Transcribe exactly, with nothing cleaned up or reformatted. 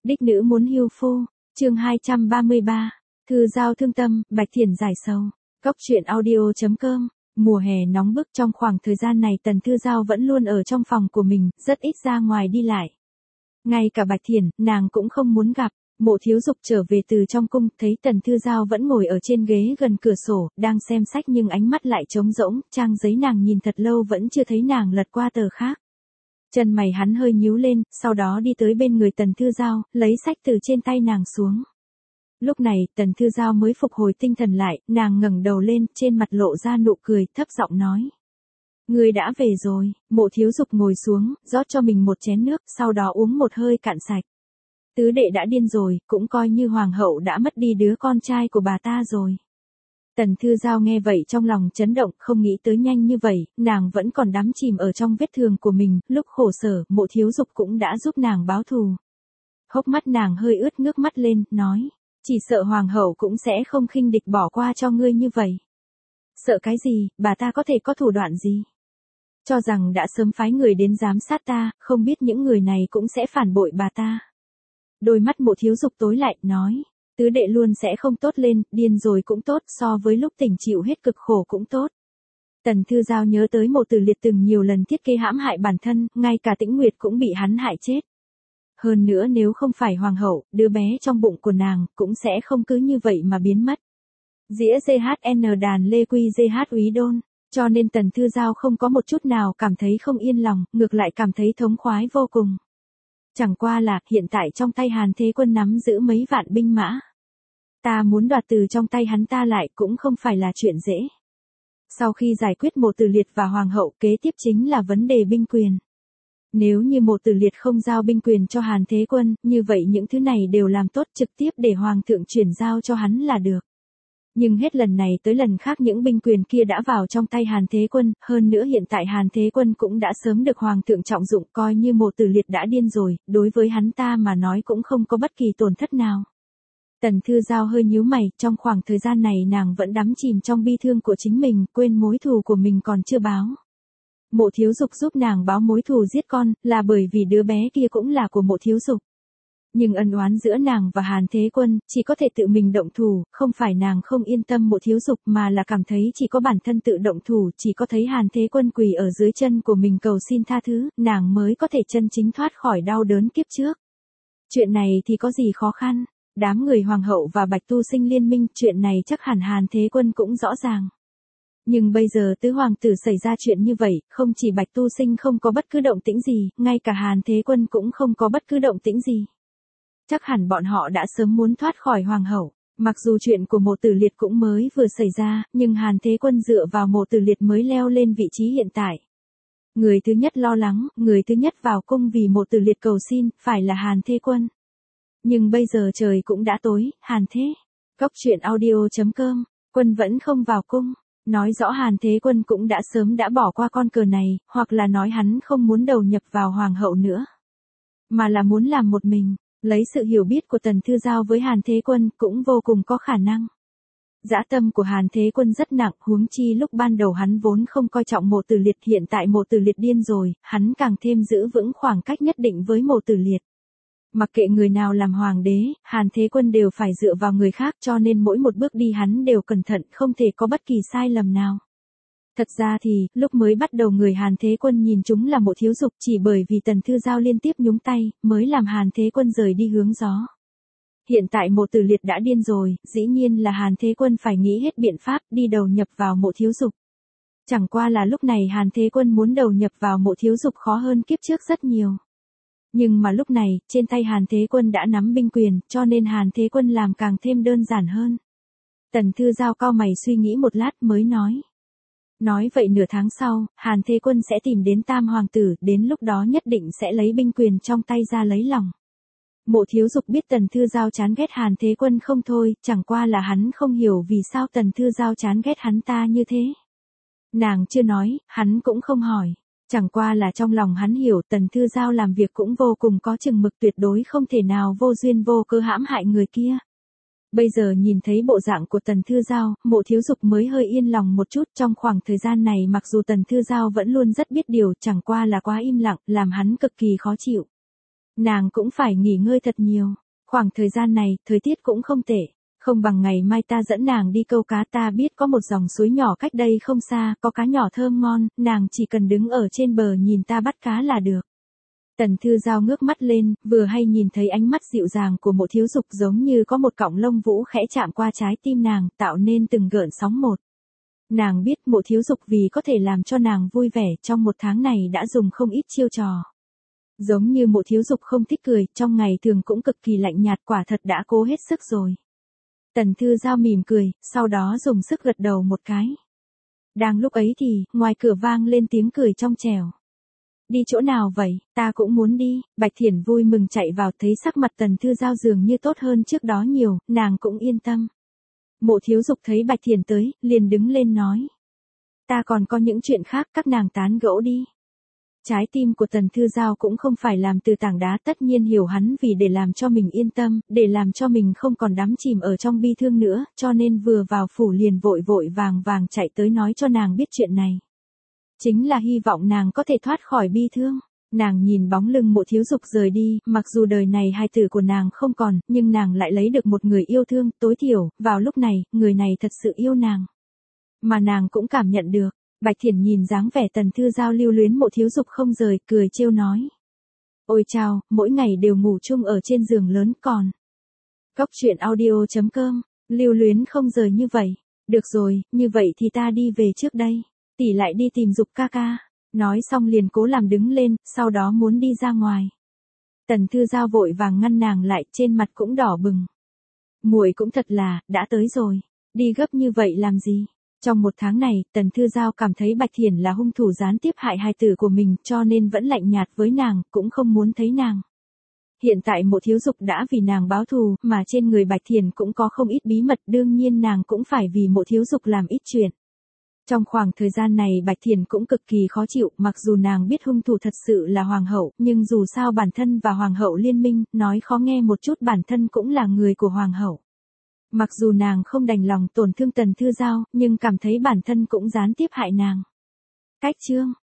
Đích nữ muốn hưu phu, chương hai trăm ba mươi ba, thư giao thương tâm, Bạch Thiển giải sầu. Cóc truyện audio.com, mùa hè nóng bức, trong khoảng thời gian này Tần Thư Giao vẫn luôn ở trong phòng của mình, rất ít ra ngoài đi lại. Ngay cả Bạch Thiển, nàng cũng không muốn gặp. Mộ Thiếu Dục trở về từ trong cung, thấy Tần Thư Giao vẫn ngồi ở trên ghế gần cửa sổ, đang xem sách nhưng ánh mắt lại trống rỗng, trang giấy nàng nhìn thật lâu vẫn chưa thấy nàng lật qua tờ khác. Chân mày hắn hơi nhíu lên, sau đó đi tới bên người Tần Thư Giao, lấy sách từ trên tay nàng xuống. Lúc này, Tần Thư Giao mới phục hồi tinh thần lại, nàng ngẩng đầu lên, trên mặt lộ ra nụ cười, thấp giọng nói. Ngươi đã về rồi. Mộ Thiếu Dục ngồi xuống, rót cho mình một chén nước, sau đó uống một hơi cạn sạch. Tứ đệ đã điên rồi, cũng coi như hoàng hậu đã mất đi đứa con trai của bà ta rồi. Tần Thư Giao nghe vậy trong lòng chấn động, không nghĩ tới nhanh như vậy, nàng vẫn còn đắm chìm ở trong vết thương của mình, lúc khổ sở, Mộ Thiếu Dục cũng đã giúp nàng báo thù. Hốc mắt nàng hơi ướt, ngước mắt lên, nói, chỉ sợ hoàng hậu cũng sẽ không khinh địch bỏ qua cho ngươi như vậy. Sợ cái gì, bà ta có thể có thủ đoạn gì? Cho rằng đã sớm phái người đến giám sát ta, không biết những người này cũng sẽ phản bội bà ta. Đôi mắt Mộ Thiếu Dục tối lại, nói, tứ đệ luôn sẽ không tốt lên, điên rồi cũng tốt, so với lúc tỉnh chịu hết cực khổ cũng tốt. Tần Thư Giao nhớ tới Mộ Tử Liệt từng nhiều lần thiết kế hãm hại bản thân, ngay cả Tĩnh Nguyệt cũng bị hắn hại chết. Hơn nữa nếu không phải hoàng hậu, đứa bé trong bụng của nàng cũng sẽ không cứ như vậy mà biến mất. Dĩa giê hát en đàn Lê Quy giê hát Úy Đôn, cho nên Tần Thư Giao không có một chút nào cảm thấy không yên lòng, ngược lại cảm thấy thống khoái vô cùng. Chẳng qua là, hiện tại trong tay Hàn Thế Quân nắm giữ mấy vạn binh mã. Ta muốn đoạt từ trong tay hắn ta lại cũng không phải là chuyện dễ. Sau khi giải quyết Mộ Tử Liệt và Hoàng hậu, kế tiếp chính là vấn đề binh quyền. Nếu như Mộ Tử Liệt không giao binh quyền cho Hàn Thế Quân, như vậy những thứ này đều làm tốt, trực tiếp để Hoàng thượng chuyển giao cho hắn là được. Nhưng hết lần này tới lần khác những binh quyền kia đã vào trong tay Hàn Thế Quân, hơn nữa hiện tại Hàn Thế Quân cũng đã sớm được Hoàng thượng trọng dụng, coi như Mộ Tử Liệt đã điên rồi, đối với hắn ta mà nói cũng không có bất kỳ tổn thất nào. Tần Thư Giao hơi nhíu mày, trong khoảng thời gian này nàng vẫn đắm chìm trong bi thương của chính mình, quên mối thù của mình còn chưa báo. Mộ Thiếu Dục giúp nàng báo mối thù giết con, là bởi vì đứa bé kia cũng là của Mộ Thiếu Dục. Nhưng ân oán giữa nàng và Hàn Thế Quân, chỉ có thể tự mình động thủ, không phải nàng không yên tâm Mộ Thiếu Dục mà là cảm thấy chỉ có bản thân tự động thủ, chỉ có thấy Hàn Thế Quân quỳ ở dưới chân của mình cầu xin tha thứ, nàng mới có thể chân chính thoát khỏi đau đớn kiếp trước. Chuyện này thì có gì khó khăn, đám người Hoàng hậu và Bạch Tu Sinh liên minh, chuyện này chắc hẳn Hàn Thế Quân cũng rõ ràng. Nhưng bây giờ tứ hoàng tử xảy ra chuyện như vậy, không chỉ Bạch Tu Sinh không có bất cứ động tĩnh gì, ngay cả Hàn Thế Quân cũng không có bất cứ động tĩnh gì. Chắc hẳn bọn họ đã sớm muốn thoát khỏi hoàng hậu. Mặc dù chuyện của Mộ Tử Liệt cũng mới vừa xảy ra, nhưng Hàn Thế Quân dựa vào Mộ Tử Liệt mới leo lên vị trí hiện tại. Người thứ nhất lo lắng, người thứ nhất vào cung vì Mộ Tử Liệt cầu xin, phải là Hàn Thế Quân. Nhưng bây giờ trời cũng đã tối, Hàn Thế. Cóc truyện audio.com, Quân vẫn không vào cung. Nói rõ Hàn Thế Quân cũng đã sớm đã bỏ qua con cờ này, hoặc là nói hắn không muốn đầu nhập vào hoàng hậu nữa. Mà là muốn làm một mình. Lấy sự hiểu biết của Tần Thư Giao với Hàn Thế Quân cũng vô cùng có khả năng. Dã tâm của Hàn Thế Quân rất nặng, huống chi lúc ban đầu hắn vốn không coi trọng Mộ Tử Liệt, hiện tại Mộ Tử Liệt điên rồi, hắn càng thêm giữ vững khoảng cách nhất định với Mộ Tử Liệt. Mặc kệ người nào làm hoàng đế, Hàn Thế Quân đều phải dựa vào người khác, cho nên mỗi một bước đi hắn đều cẩn thận, không thể có bất kỳ sai lầm nào. Thật ra thì, lúc mới bắt đầu người Hàn Thế Quân nhìn chúng là Mộ Thiếu Dục, chỉ bởi vì Tần Thư Giao liên tiếp nhúng tay, mới làm Hàn Thế Quân rời đi hướng gió. Hiện tại Mộ Tử Liệt đã điên rồi, dĩ nhiên là Hàn Thế Quân phải nghĩ hết biện pháp, đi đầu nhập vào Mộ Thiếu Dục. Chẳng qua là lúc này Hàn Thế Quân muốn đầu nhập vào Mộ Thiếu Dục khó hơn kiếp trước rất nhiều. Nhưng mà lúc này, trên tay Hàn Thế Quân đã nắm binh quyền, cho nên Hàn Thế Quân làm càng thêm đơn giản hơn. Tần Thư Giao cau mày suy nghĩ một lát mới nói. Nói vậy nửa tháng sau, Hàn Thế Quân sẽ tìm đến Tam Hoàng tử, đến lúc đó nhất định sẽ lấy binh quyền trong tay ra lấy lòng. Mộ Thiếu Dục biết Tần Thư Giao chán ghét Hàn Thế Quân không thôi, chẳng qua là hắn không hiểu vì sao Tần Thư Giao chán ghét hắn ta như thế. Nàng chưa nói, hắn cũng không hỏi. Chẳng qua là trong lòng hắn hiểu Tần Thư Giao làm việc cũng vô cùng có chừng mực, tuyệt đối không thể nào vô duyên vô cớ hãm hại người kia. Bây giờ nhìn thấy bộ dạng của Tần Thư Giao, Mộ Thiếu Dục mới hơi yên lòng một chút. Trong khoảng thời gian này mặc dù Tần Thư Giao vẫn luôn rất biết điều, chẳng qua là quá im lặng, làm hắn cực kỳ khó chịu. Nàng cũng phải nghỉ ngơi thật nhiều. Khoảng thời gian này, thời tiết cũng không tệ. Không bằng ngày mai ta dẫn nàng đi câu cá, ta biết có một dòng suối nhỏ cách đây không xa, có cá nhỏ thơm ngon, nàng chỉ cần đứng ở trên bờ nhìn ta bắt cá là được. Tần Thư Giao ngước mắt lên, vừa hay nhìn thấy ánh mắt dịu dàng của Mộ Thiếu Dục giống như có một cọng lông vũ khẽ chạm qua trái tim nàng, tạo nên từng gợn sóng một. Nàng biết Mộ Thiếu Dục vì có thể làm cho nàng vui vẻ trong một tháng này đã dùng không ít chiêu trò. Giống như Mộ Thiếu Dục không thích cười, trong ngày thường cũng cực kỳ lạnh nhạt, quả thật đã cố hết sức rồi. Tần Thư Giao mỉm cười, sau đó dùng sức gật đầu một cái. Đang lúc ấy thì, ngoài cửa vang lên tiếng cười trong trẻo. Đi chỗ nào vậy, ta cũng muốn đi. Bạch Thiển vui mừng chạy vào, thấy sắc mặt Tần Thư Giao dường như tốt hơn trước đó nhiều, nàng cũng yên tâm. Mộ Thiếu Dục thấy Bạch Thiển tới, liền đứng lên nói. Ta còn có những chuyện khác, các nàng tán gẫu đi. Trái tim của Tần Thư Giao cũng không phải làm từ tảng đá, tất nhiên hiểu hắn vì để làm cho mình yên tâm, để làm cho mình không còn đắm chìm ở trong bi thương nữa, cho nên vừa vào phủ liền vội vội vàng vàng chạy tới nói cho nàng biết chuyện này. Chính là hy vọng nàng có thể thoát khỏi bi thương. Nàng nhìn bóng lưng Mộ Thiếu Dục rời đi, mặc dù đời này hai tử của nàng không còn, nhưng nàng lại lấy được một người yêu thương, tối thiểu, vào lúc này, người này thật sự yêu nàng. Mà nàng cũng cảm nhận được. Bạch Thiển nhìn dáng vẻ Tần Thư Giao lưu luyến Mộ Thiếu Dục không rời, cười trêu nói. Ôi chao, mỗi ngày đều ngủ chung ở trên giường lớn còn. Cốc truyện audio chấm com, lưu luyến không rời như vậy. Được rồi, như vậy thì ta đi về trước đây. Tỷ lại đi tìm Dục ca ca. Nói xong liền cố làm đứng lên, sau đó muốn đi ra ngoài. Tần Thư Giao vội vàng ngăn nàng lại, trên mặt cũng đỏ bừng. Muội cũng thật là, đã tới rồi. Đi gấp như vậy làm gì? Trong một tháng này, Tần Thư Giao cảm thấy Bạch Thiển là hung thủ gián tiếp hại hài tử của mình, cho nên vẫn lạnh nhạt với nàng, cũng không muốn thấy nàng. Hiện tại Mộ Thiếu Dục đã vì nàng báo thù, mà trên người Bạch Thiển cũng có không ít bí mật, đương nhiên nàng cũng phải vì Mộ Thiếu Dục làm ít chuyện. Trong khoảng thời gian này Bạch Thiển cũng cực kỳ khó chịu, mặc dù nàng biết hung thủ thật sự là hoàng hậu, nhưng dù sao bản thân và hoàng hậu liên minh, nói khó nghe một chút bản thân cũng là người của hoàng hậu. Mặc dù nàng không đành lòng tổn thương Tần Thư Giao, nhưng cảm thấy bản thân cũng gián tiếp hại nàng. Cách chương